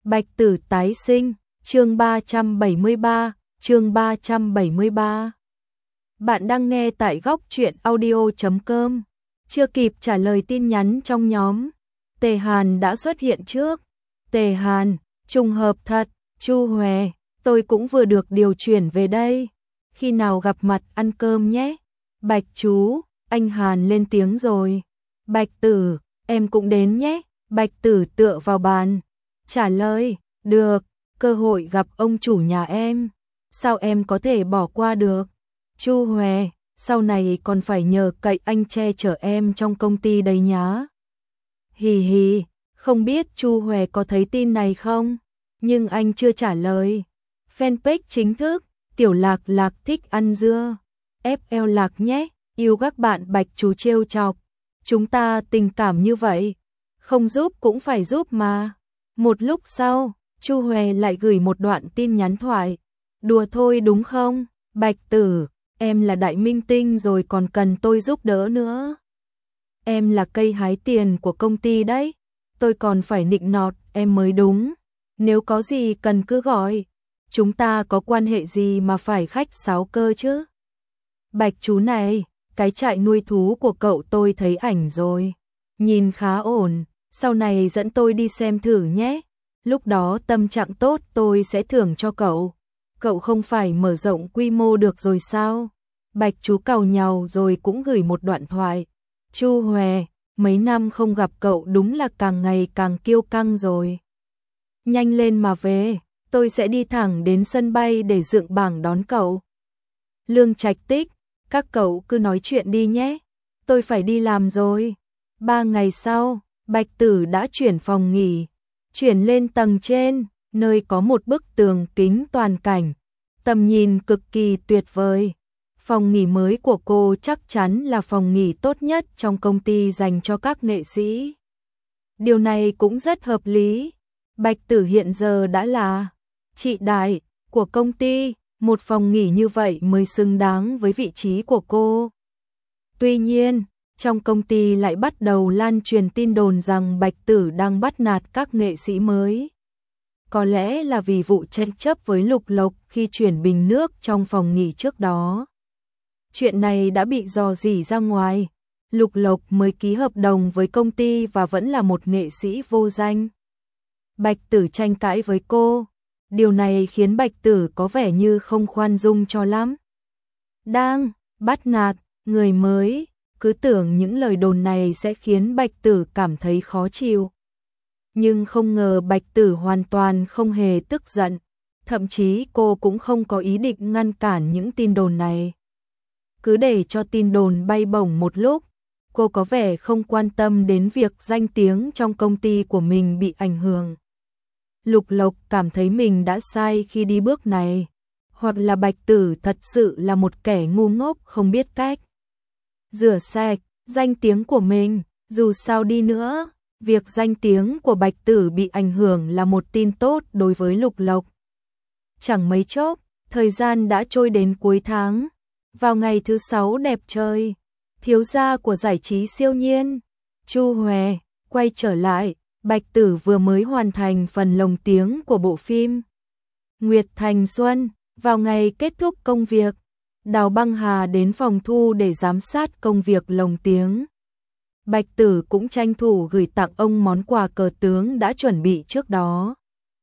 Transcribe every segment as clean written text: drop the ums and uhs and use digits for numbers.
Bạch Tử tái sinh, chương 373. Bạn đang nghe tại góc truyện audio.com. Chưa kịp trả lời tin nhắn trong nhóm, Tề Hàn đã xuất hiện trước. Tề Hàn, trùng hợp thật, Chu Hòe, tôi cũng vừa được điều chuyển về đây. Khi nào gặp mặt ăn cơm nhé. Bạch chú, anh Hàn lên tiếng rồi. Bạch Tử, em cũng đến nhé. Bạch Tử tựa vào bàn, trả lời, được, cơ hội gặp ông chủ nhà em, sao em có thể bỏ qua được. Chu Hòe, sau này còn phải nhờ cậy anh che chở em trong công ty đấy nhá. Hì hì, không biết Chu Hòe có thấy tin này không, nhưng anh chưa trả lời. Fanpage chính thức, Tiểu Lạc Lạc thích ăn dưa, FL Lạc nhé, yêu các bạn. Bạch chú trêu chọc, chúng ta tình cảm như vậy, không giúp cũng phải giúp mà. Một lúc sau, Chu Hòe lại gửi một đoạn tin nhắn thoại. Đùa thôi đúng không? Bạch Tử, em là đại minh tinh rồi còn cần tôi giúp đỡ nữa. Em là cây hái tiền của công ty đấy, tôi còn phải nịnh nọt em mới đúng. Nếu có gì cần cứ gọi, chúng ta có quan hệ gì mà phải khách sáo cơ chứ. Bạch chú này, cái trại nuôi thú của cậu tôi thấy ảnh rồi, nhìn khá ổn, sau này dẫn tôi đi xem thử nhé. Lúc đó tâm trạng tốt tôi sẽ thưởng cho cậu. Cậu không phải mở rộng quy mô được rồi sao? Bạch chú càu nhàu rồi cũng gửi một đoạn thoại. Chu Hòe, mấy năm không gặp cậu đúng là càng ngày càng kiêu căng rồi. Nhanh lên mà về, tôi sẽ đi thẳng đến sân bay để dựng bảng đón cậu. Lương Trạch Tích, các cậu cứ nói chuyện đi nhé, tôi phải đi làm rồi. 3 ngày sau, Bạch Tử đã chuyển phòng nghỉ, chuyển lên tầng trên, nơi có một bức tường kính toàn cảnh, tầm nhìn cực kỳ tuyệt vời. Phòng nghỉ mới của cô chắc chắn là phòng nghỉ tốt nhất trong công ty dành cho các nghệ sĩ. Điều này cũng rất hợp lý. Bạch Tử hiện giờ đã là chị đại của công ty, một phòng nghỉ như vậy mới xứng đáng với vị trí của cô. Tuy nhiên, trong công ty lại bắt đầu lan truyền tin đồn rằng Bạch Tử đang bắt nạt các nghệ sĩ mới. Có lẽ là vì vụ tranh chấp với Lục Lộc khi chuyển bình nước trong phòng nghỉ trước đó. Chuyện này đã bị rò rỉ ra ngoài. Lục Lộc mới ký hợp đồng với công ty và vẫn là một nghệ sĩ vô danh. Bạch Tử tranh cãi với cô. Điều này khiến Bạch Tử có vẻ như không khoan dung cho lắm. Đang bắt nạt người mới, cứ tưởng những lời đồn này sẽ khiến Bạch Tử cảm thấy khó chịu. Nhưng không ngờ Bạch Tử hoàn toàn không hề tức giận, thậm chí cô cũng không có ý định ngăn cản những tin đồn này. Cứ để cho tin đồn bay bổng một lúc, cô có vẻ không quan tâm đến việc danh tiếng trong công ty của mình bị ảnh hưởng. Lục Lộc cảm thấy mình đã sai khi đi bước này, hoặc là Bạch Tử thật sự là một kẻ ngu ngốc không biết cách rửa sạch danh tiếng của mình. Dù sao đi nữa, việc danh tiếng của Bạch Tử bị ảnh hưởng là một tin tốt đối với Lục Lộc. Chẳng mấy chốc, thời gian đã trôi đến cuối tháng. Vào ngày thứ 6 đẹp trời, thiếu gia của giải trí siêu nhiên, Chu Hòe, quay trở lại. Bạch Tử vừa mới hoàn thành phần lồng tiếng của bộ phim Nguyệt Thành Xuân. Vào ngày kết thúc công việc, Đào Băng Hà đến phòng thu để giám sát công việc lồng tiếng. Bạch Tử cũng tranh thủ gửi tặng ông món quà cờ tướng đã chuẩn bị trước đó.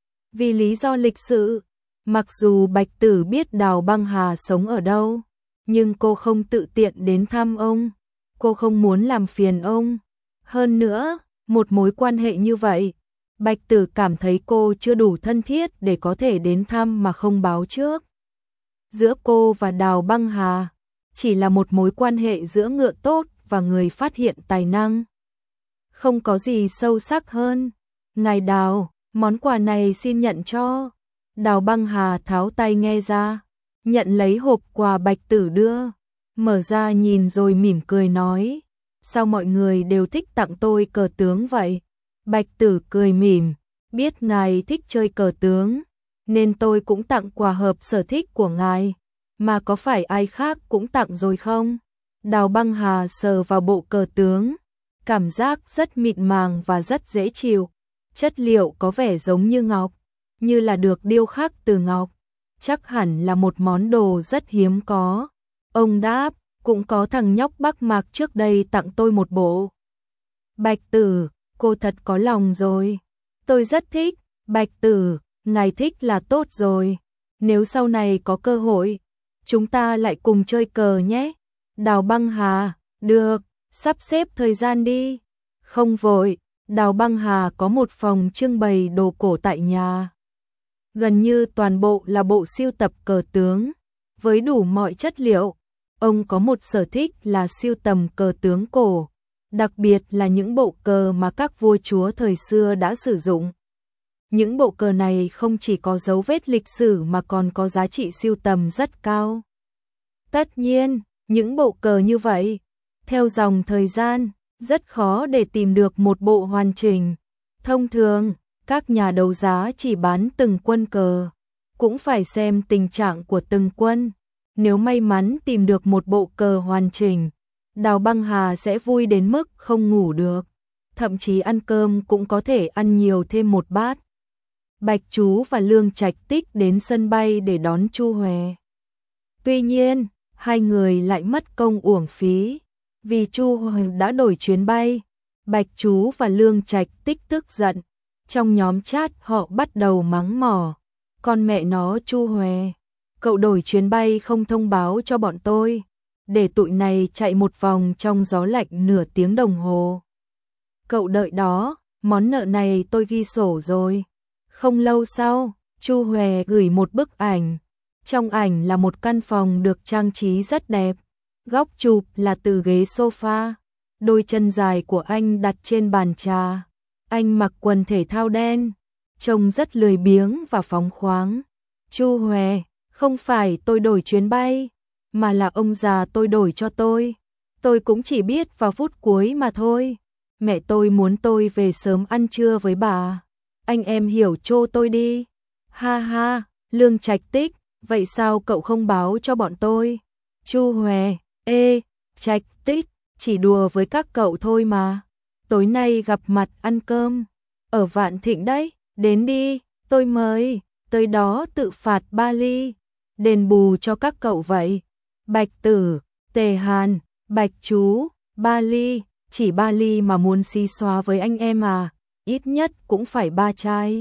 Vì lý do lịch sự, mặc dù Bạch Tử biết Đào Băng Hà sống ở đâu, nhưng cô không tự tiện đến thăm ông. Cô không muốn làm phiền ông. Hơn nữa, một mối quan hệ như vậy, Bạch Tử cảm thấy cô chưa đủ thân thiết để có thể đến thăm mà không báo trước. Giữa cô và Đào Băng Hà chỉ là một mối quan hệ giữa ngựa tốt và người phát hiện tài năng. Không có gì sâu sắc hơn. Ngài Đào, món quà này xin nhận cho. Đào Băng Hà tháo tai nghe ra, nhận lấy hộp quà Bạch Tử đưa, mở ra nhìn rồi mỉm cười nói. Sao mọi người đều thích tặng tôi cờ tướng vậy? Bạch Tử cười mỉm, biết ngài thích chơi cờ tướng, nên tôi cũng tặng quà hợp sở thích của ngài, mà có phải ai khác cũng tặng rồi không? Đào Băng Hà sờ vào bộ cờ tướng, cảm giác rất mịn màng và rất dễ chịu. Chất liệu có vẻ giống như ngọc, như là được điêu khắc từ ngọc, chắc hẳn là một món đồ rất hiếm có. Ông đáp, cũng có thằng nhóc Bắc Mạc trước đây tặng tôi một bộ. Bạch Tử, cô thật có lòng rồi. Tôi rất thích. Bạch Tử, ngài thích là tốt rồi. Nếu sau này có cơ hội, chúng ta lại cùng chơi cờ nhé. Đào Băng Hà, được, sắp xếp thời gian đi. Không vội, Đào Băng Hà có một phòng trưng bày đồ cổ tại nhà. Gần như toàn bộ là bộ sưu tập cờ tướng, với đủ mọi chất liệu. Ông có một sở thích là sưu tầm cờ tướng cổ, đặc biệt là những bộ cờ mà các vua chúa thời xưa đã sử dụng. Những bộ cờ này không chỉ có dấu vết lịch sử mà còn có giá trị sưu tầm rất cao. Tất nhiên, những bộ cờ như vậy, theo dòng thời gian, rất khó để tìm được một bộ hoàn chỉnh. Thông thường, các nhà đấu giá chỉ bán từng quân cờ, cũng phải xem tình trạng của từng quân. Nếu may mắn tìm được một bộ cờ hoàn chỉnh, Đào Băng Hà sẽ vui đến mức không ngủ được, thậm chí ăn cơm cũng có thể ăn nhiều thêm một bát. Bạch Chú và Lương Trạch Tích đến sân bay để đón Chu Hòe. Tuy nhiên, hai người lại mất công uổng phí, vì Chu Hòe đã đổi chuyến bay. Bạch Chú và Lương Trạch Tích tức giận, trong nhóm chat họ bắt đầu mắng mỏ. Con mẹ nó Chu Hòe, cậu đổi chuyến bay không thông báo cho bọn tôi, để tụi này chạy một vòng trong gió lạnh nửa tiếng đồng hồ. Cậu đợi đó, món nợ này tôi ghi sổ rồi. Không lâu sau, Chu Hòe gửi một bức ảnh. Trong ảnh là một căn phòng được trang trí rất đẹp. Góc chụp là từ ghế sofa. Đôi chân dài của anh đặt trên bàn trà. Anh mặc quần thể thao đen, trông rất lười biếng và phóng khoáng. Chu Hòe, không phải tôi đổi chuyến bay, mà là ông già tôi đổi cho tôi. Tôi cũng chỉ biết vào phút cuối mà thôi. Mẹ tôi muốn tôi về sớm ăn trưa với bà. Anh em hiểu cho tôi đi. Ha ha, Lương Trạch Tích, vậy sao cậu không báo cho bọn tôi? Chu Hòe, Trạch Tích, chỉ đùa với các cậu thôi mà. Tối nay gặp mặt ăn cơm, ở Vạn Thịnh đấy, đến đi, tôi mời, tới đó tự phạt 3 ly, đền bù cho các cậu vậy. Bạch Tử, Tề Hàn, Bạch Chú, 3 ly, chỉ 3 ly mà muốn xí xóa với anh em à, ít nhất cũng phải 3 chai.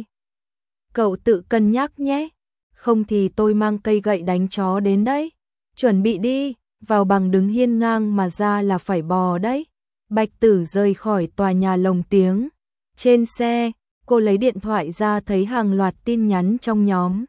Cậu tự cân nhắc nhé, không thì tôi mang cây gậy đánh chó đến đấy. Chuẩn bị đi, vào bằng đứng hiên ngang mà ra là phải bò đấy. Bạch Tử rời khỏi tòa nhà lồng tiếng. Trên xe, cô lấy điện thoại ra thấy hàng loạt tin nhắn trong nhóm.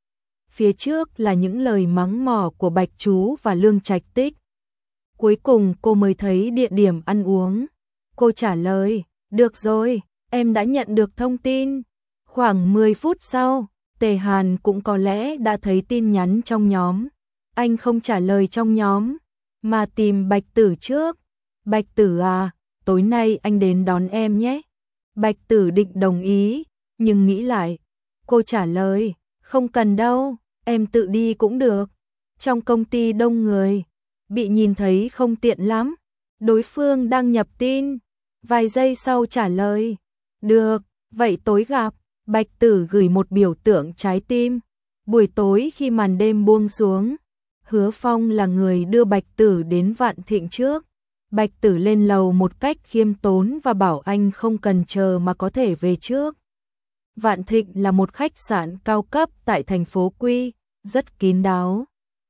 Phía trước là những lời mắng mỏ của Bạch Chú và Lương Trạch Tích. Cuối cùng cô mới thấy địa điểm ăn uống. Cô trả lời, được rồi, em đã nhận được thông tin. Khoảng 10 phút sau, Tề Hàn cũng có lẽ đã thấy tin nhắn trong nhóm. Anh không trả lời trong nhóm, mà tìm Bạch Tử trước. Bạch Tử à, tối nay anh đến đón em nhé. Bạch Tử định đồng ý, nhưng nghĩ lại. Cô trả lời, không cần đâu, em tự đi cũng được. Trong công ty đông người, bị nhìn thấy không tiện lắm. Đối phương đang nhập tin. Vài giây sau trả lời, được, vậy tối gặp. Bạch Tử gửi một biểu tượng trái tim. Buổi tối khi màn đêm buông xuống, Hứa Phong là người đưa Bạch Tử đến Vạn Thịnh trước. Bạch Tử lên lầu một cách khiêm tốn và bảo anh không cần chờ mà có thể về trước. Vạn Thịnh là một khách sạn cao cấp tại thành phố Quy, rất kín đáo.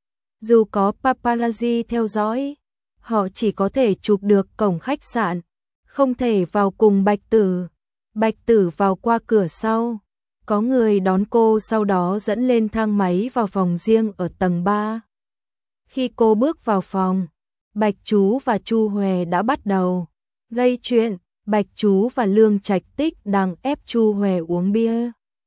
Dù có paparazzi theo dõi, họ chỉ có thể chụp được cổng khách sạn, không thể vào cùng Bạch Tử. Bạch Tử vào qua cửa sau, có người đón cô sau đó dẫn lên thang máy vào phòng riêng ở tầng 3. Khi cô bước vào phòng, Bạch Chú và Chu Hòe đã bắt đầu gây chuyện. Bạch Chú và Lương Trạch Tích đang ép Chu Hòe uống bia.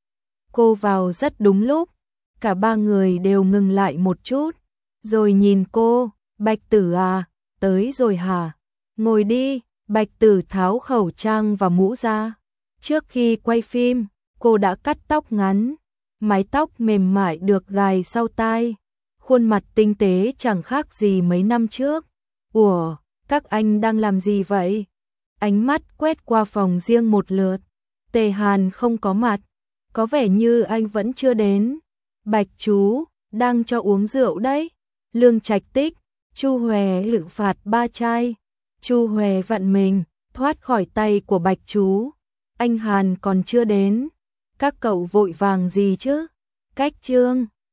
Cô vào rất đúng lúc, cả ba người đều ngừng lại một chút, rồi nhìn cô. Bạch Tử à, tới rồi hả? Ngồi đi. Bạch Tử tháo khẩu trang và mũ ra. Trước khi quay phim, cô đã cắt tóc ngắn, mái tóc mềm mại được gài sau tai, khuôn mặt tinh tế chẳng khác gì mấy năm trước. Ủa, các anh đang làm gì vậy? Ánh mắt quét qua phòng riêng một lượt. Tề Hàn không có mặt, có vẻ như anh vẫn chưa đến. Bạch chú, đang cho uống rượu đấy. Lương Trạch Tích, Chu Hòe lự phạt 3 chai. Chu Hòe vặn mình, thoát khỏi tay của Bạch chú. Anh Hàn còn chưa đến. Các cậu vội vàng gì chứ? Cách Trương